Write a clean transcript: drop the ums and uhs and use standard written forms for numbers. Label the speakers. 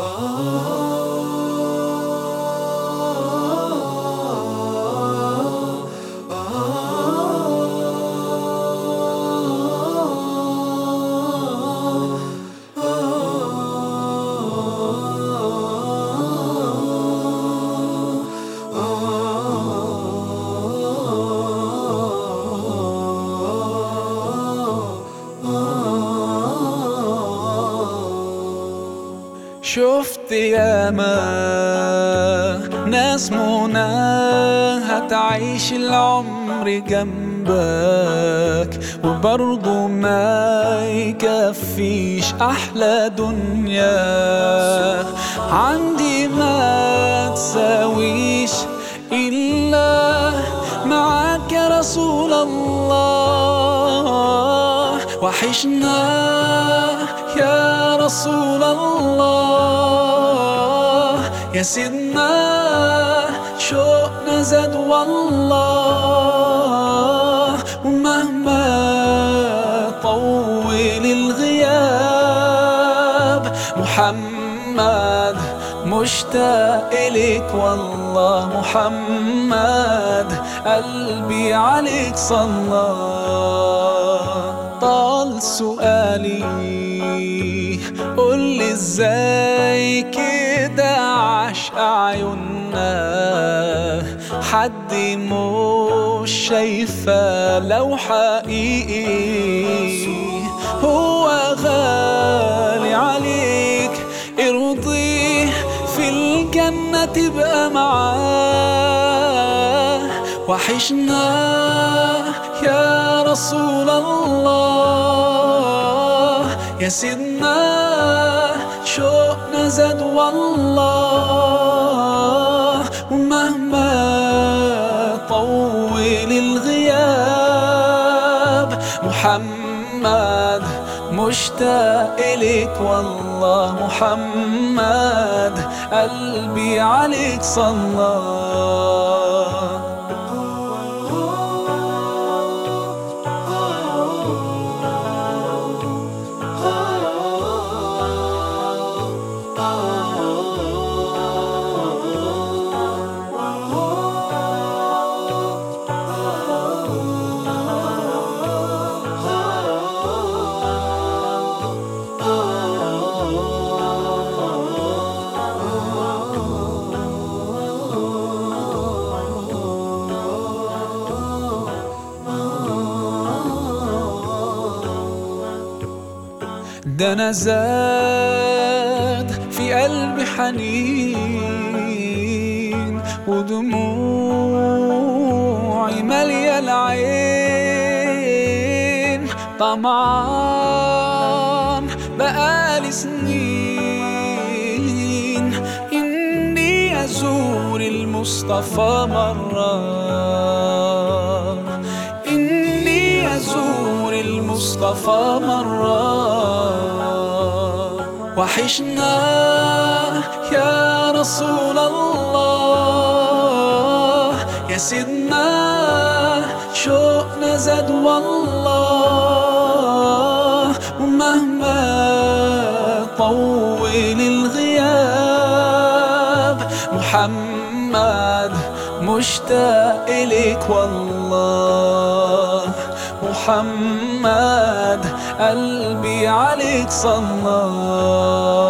Speaker 1: شفت ياما ناس مناها تعيش العمر جنبك وبرضه ما يكفيش أحلى دنيا عندي ما تساويش إلا معاك يا رسول الله. وحشنا يا رسول الله، يا سيدنا شوقنا زاد والله. ومهما طول الغياب محمد مشتاق إليك والله. محمد قلبي عليك صلى. طال سؤالي قولي ازاي كده عشق عيوننا حد مش شايفة لو حقيقي هو غالي عليك ارضيه في الجنة تبقى معاه. وحشنا يا رسول الله، يا سيدنا شوقنا زاد والله. ومهما طول الغياب محمد مشتاق إليك والله. محمد قلبي عليك صلى. ده أنا زاد في قلبي حنين ودموعي مالية العين. طمعان بقالي سنين إني أزور المصطفى مرة، إني أزور المصطفى مرة. وحشنا يا رسول الله، يا سيدنا شوقنا زاد والله. ومهما طول الغياب محمد مشتاق إليك والله. محمد قلبي عليك صلى.